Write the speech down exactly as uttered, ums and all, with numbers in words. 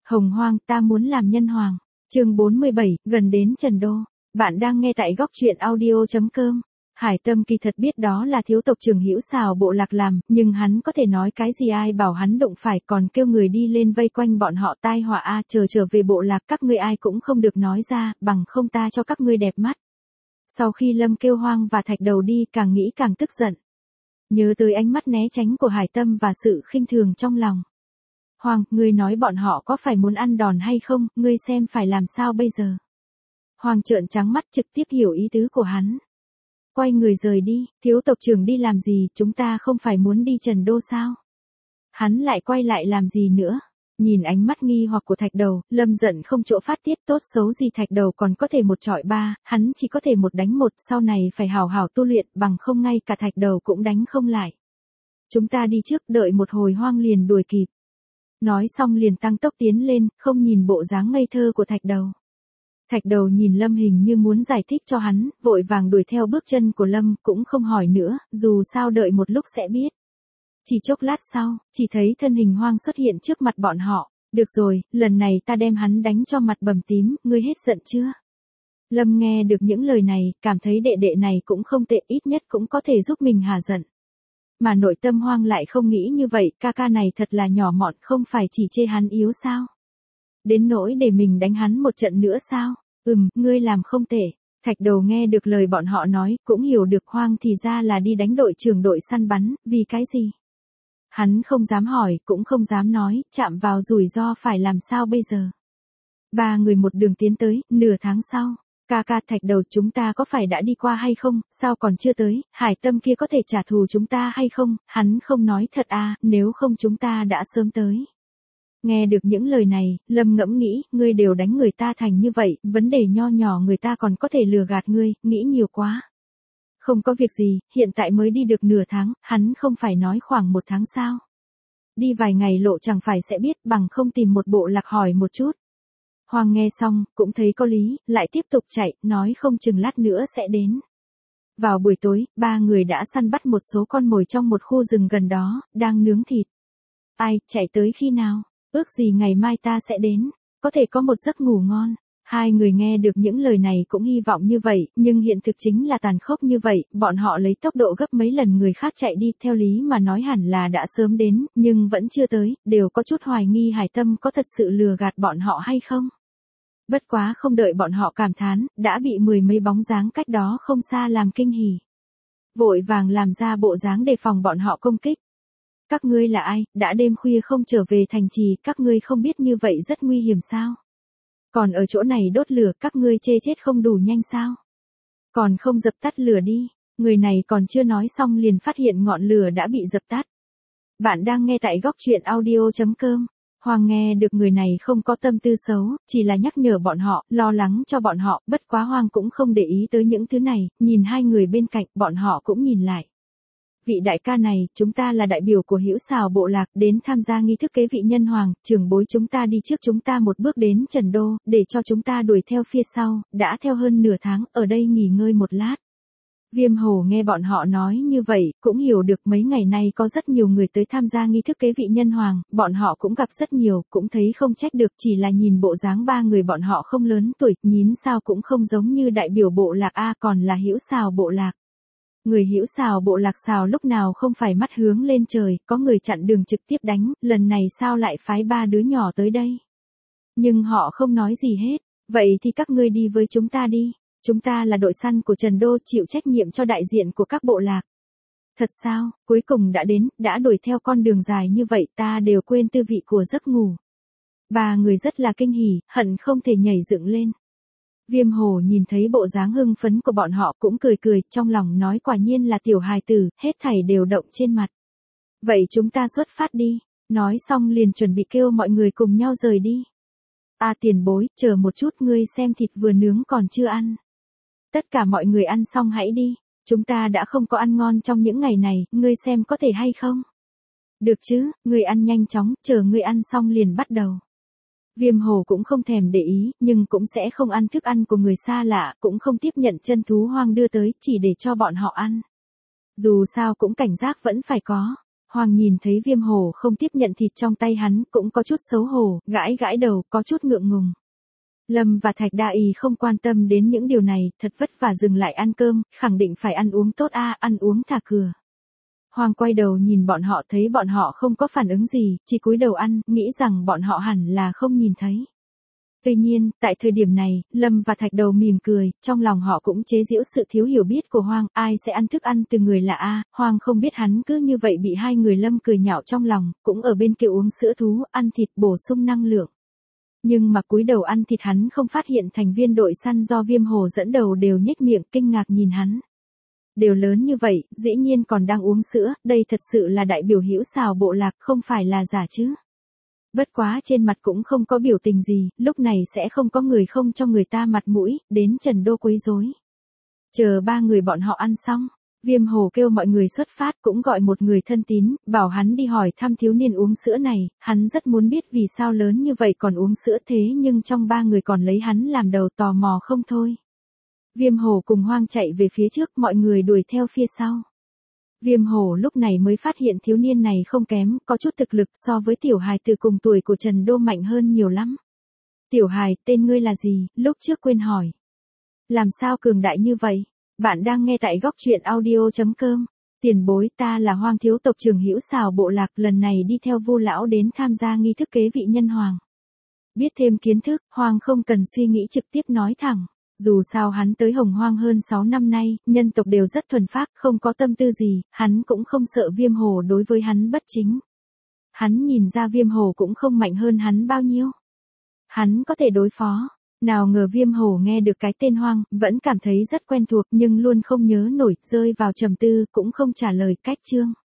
Hồng Hoang, ta muốn làm nhân hoàng. Chương bốn mươi bảy, gần đến Trần Đô. Bạn đang nghe tại góc truyện audio chấm com. Hải Tâm kỳ thật biết đó là thiếu tộc trưởng Hữu Xào bộ lạc làm, nhưng hắn có thể nói cái gì ai bảo hắn đụng phải, còn kêu người đi lên vây quanh bọn họ tai họa a, chờ trở về bộ lạc các ngươi ai cũng không được nói ra, bằng không ta cho các ngươi đẹp mắt. Sau khi Lâm kêu Hoang và Thạch Đầu đi, càng nghĩ càng tức giận. Nhớ tới ánh mắt né tránh của Hải Tâm và sự khinh thường trong lòng. Hoang, ngươi nói bọn họ có phải muốn ăn đòn hay không, ngươi xem phải làm sao bây giờ. Hoang trợn trắng mắt trực tiếp hiểu ý tứ của hắn. Quay người rời đi, thiếu tộc trưởng đi làm gì, chúng ta không phải muốn đi Trần Đô sao? Hắn lại quay lại làm gì nữa? Nhìn ánh mắt nghi hoặc của Thạch Đầu, Lâm giận không chỗ phát tiết, tốt xấu gì Thạch Đầu còn có thể một chọi ba, hắn chỉ có thể một đánh một, sau này phải hào hào tu luyện, bằng không ngay cả Thạch Đầu cũng đánh không lại. Chúng ta đi trước, đợi một hồi Hoang liền đuổi kịp. Nói xong liền tăng tốc tiến lên, không nhìn bộ dáng ngây thơ của Thạch Đầu. Thạch Đầu nhìn Lâm hình như muốn giải thích cho hắn, vội vàng đuổi theo bước chân của Lâm, cũng không hỏi nữa, dù sao đợi một lúc sẽ biết. Chỉ chốc lát sau, chỉ thấy thân hình Hoang xuất hiện trước mặt bọn họ. Được rồi, lần này ta đem hắn đánh cho mặt bầm tím, ngươi hết giận chưa? Lâm nghe được những lời này, cảm thấy đệ đệ này cũng không tệ, ít nhất cũng có thể giúp mình hà giận. Mà nội tâm Hoang lại không nghĩ như vậy, ca ca này thật là nhỏ mọn, không phải chỉ chê hắn yếu sao? Đến nỗi để mình đánh hắn một trận nữa sao? Ừm, ngươi làm không tệ. Thạch Đầu nghe được lời bọn họ nói, cũng hiểu được Hoang thì ra là đi đánh đội trưởng đội săn bắn, vì cái gì? Hắn không dám hỏi, cũng không dám nói, chạm vào rủi ro phải làm sao bây giờ? Ba người một đường tiến tới, nửa tháng sau. Ca ca, Thạch Đầu, chúng ta có phải đã đi qua hay không, sao còn chưa tới, Hải Tâm kia có thể trả thù chúng ta hay không, hắn không nói thật à, nếu không chúng ta đã sớm tới. Nghe được những lời này, Lâm ngẫm nghĩ, ngươi đều đánh người ta thành như vậy, vấn đề nho nhỏ người ta còn có thể lừa gạt ngươi, nghĩ nhiều quá. Không có việc gì, hiện tại mới đi được nửa tháng, hắn không phải nói khoảng một tháng sao. Đi vài ngày lộ chẳng phải sẽ biết, bằng không tìm một bộ lạc hỏi một chút. Hoang nghe xong, cũng thấy có lý, lại tiếp tục chạy, nói không chừng lát nữa sẽ đến. Vào buổi tối, ba người đã săn bắt một số con mồi trong một khu rừng gần đó, đang nướng thịt. Ai, chạy tới khi nào? Ước gì ngày mai ta sẽ đến, có thể có một giấc ngủ ngon. Hai người nghe được những lời này cũng hy vọng như vậy, nhưng hiện thực chính là tàn khốc như vậy, bọn họ lấy tốc độ gấp mấy lần người khác chạy đi, theo lý mà nói hẳn là đã sớm đến, nhưng vẫn chưa tới, đều có chút hoài nghi Hải Tâm có thật sự lừa gạt bọn họ hay không. Bất quá không đợi bọn họ cảm thán, đã bị mười mấy bóng dáng cách đó không xa làm kinh hỉ. Vội vàng làm ra bộ dáng đề phòng bọn họ công kích. Các ngươi là ai, đã đêm khuya không trở về thành trì, các ngươi không biết như vậy rất nguy hiểm sao? Còn ở chỗ này đốt lửa, các ngươi chê chết không đủ nhanh sao? Còn không dập tắt lửa đi, người này còn chưa nói xong liền phát hiện ngọn lửa đã bị dập tắt. Bạn đang nghe tại góc truyện audio chấm com. Hoàng nghe được người này không có tâm tư xấu, chỉ là nhắc nhở bọn họ, lo lắng cho bọn họ, bất quá Hoàng cũng không để ý tới những thứ này, nhìn hai người bên cạnh, bọn họ cũng nhìn lại. Vị đại ca này, chúng ta là đại biểu của Hữu Xào bộ lạc, đến tham gia nghi thức kế vị nhân hoàng, trưởng bối chúng ta đi trước chúng ta một bước đến Trần Đô, để cho chúng ta đuổi theo phía sau, đã theo hơn nửa tháng, ở đây nghỉ ngơi một lát. Viêm Hổ nghe bọn họ nói như vậy, cũng hiểu được mấy ngày nay có rất nhiều người tới tham gia nghi thức kế vị nhân hoàng, bọn họ cũng gặp rất nhiều, cũng thấy không trách được, chỉ là nhìn bộ dáng ba người bọn họ không lớn tuổi, nhín sao cũng không giống như đại biểu bộ lạc A, còn là Hữu Xào bộ lạc. Người Hữu Xào bộ lạc Xào lúc nào không phải mắt hướng lên trời, có người chặn đường trực tiếp đánh, lần này sao lại phái ba đứa nhỏ tới đây. Nhưng họ không nói gì hết, vậy thì các ngươi đi với chúng ta đi. Chúng ta là đội săn của Trần Đô, chịu trách nhiệm cho đại diện của các bộ lạc. Thật sao, cuối cùng đã đến, đã đuổi theo con đường dài như vậy ta đều quên tư vị của giấc ngủ. Ba người rất là kinh hỉ, hận không thể nhảy dựng lên. Viêm Hổ nhìn thấy bộ dáng hưng phấn của bọn họ cũng cười cười, trong lòng nói quả nhiên là tiểu hài tử, hết thảy đều động trên mặt. Vậy chúng ta xuất phát đi, nói xong liền chuẩn bị kêu mọi người cùng nhau rời đi. À tiền bối, chờ một chút, ngươi xem thịt vừa nướng còn chưa ăn. Tất cả mọi người ăn xong hãy đi, chúng ta đã không có ăn ngon trong những ngày này, ngươi xem có thể hay không? Được chứ, ngươi ăn nhanh chóng, chờ ngươi ăn xong liền bắt đầu. Viêm Hổ cũng không thèm để ý, nhưng cũng sẽ không ăn thức ăn của người xa lạ, cũng không tiếp nhận chân thú hoang đưa tới, chỉ để cho bọn họ ăn. Dù sao cũng cảnh giác vẫn phải có. Hoàng nhìn thấy Viêm Hổ không tiếp nhận thịt trong tay hắn, cũng có chút xấu hổ, gãi gãi đầu, có chút ngượng ngùng. Lâm và Thạch Đa Y không quan tâm đến những điều này, thật vất vả dừng lại ăn cơm, khẳng định phải ăn uống tốt a, ăn uống thả cửa. Hoàng quay đầu nhìn bọn họ, thấy bọn họ không có phản ứng gì, chỉ cúi đầu ăn, nghĩ rằng bọn họ hẳn là không nhìn thấy. Tuy nhiên, tại thời điểm này, Lâm và Thạch Đầu mỉm cười, trong lòng họ cũng chế giễu sự thiếu hiểu biết của Hoàng, ai sẽ ăn thức ăn từ người lạ a, Hoàng không biết hắn cứ như vậy bị hai người Lâm cười nhạo trong lòng, cũng ở bên kia uống sữa thú, ăn thịt bổ sung năng lượng. Nhưng mà cúi đầu ăn thịt hắn không phát hiện thành viên đội săn do Viêm Hổ dẫn đầu đều nhếch miệng kinh ngạc nhìn hắn. Đều lớn như vậy, dĩ nhiên còn đang uống sữa, đây thật sự là đại biểu hữu xào bộ lạc, không phải là giả chứ. Bất quá trên mặt cũng không có biểu tình gì, lúc này sẽ không có người không cho người ta mặt mũi, đến Trần Đô quấy rối. Chờ ba người bọn họ ăn xong, Viêm Hổ kêu mọi người xuất phát, cũng gọi một người thân tín, bảo hắn đi hỏi thăm thiếu niên uống sữa này, hắn rất muốn biết vì sao lớn như vậy còn uống sữa thế, nhưng trong ba người còn lấy hắn làm đầu, tò mò không thôi. Viêm Hổ cùng Hoang chạy về phía trước, mọi người đuổi theo phía sau. Viêm Hổ lúc này mới phát hiện thiếu niên này không kém, có chút thực lực so với tiểu hài từ cùng tuổi của Trần Đô mạnh hơn nhiều lắm. Tiểu hài, tên ngươi là gì, lúc trước quên hỏi. Làm sao cường đại như vậy? Bạn đang nghe tại góc truyện audio chấm com. Tiền bối, ta là Hoang thiếu tộc trưởng hữu xào bộ lạc, lần này đi theo Vu lão đến tham gia nghi thức kế vị nhân hoàng. Biết thêm kiến thức, Hoang không cần suy nghĩ trực tiếp nói thẳng. Dù sao hắn tới Hồng Hoang hơn sáu năm nay, nhân tộc đều rất thuần phác, không có tâm tư gì, hắn cũng không sợ Viêm Hổ đối với hắn bất chính. Hắn nhìn ra Viêm Hổ cũng không mạnh hơn hắn bao nhiêu. Hắn có thể đối phó. Nào ngờ Viêm Hổ nghe được cái tên Hoang, vẫn cảm thấy rất quen thuộc nhưng luôn không nhớ nổi, rơi vào trầm tư, cũng không trả lời. Cách chương.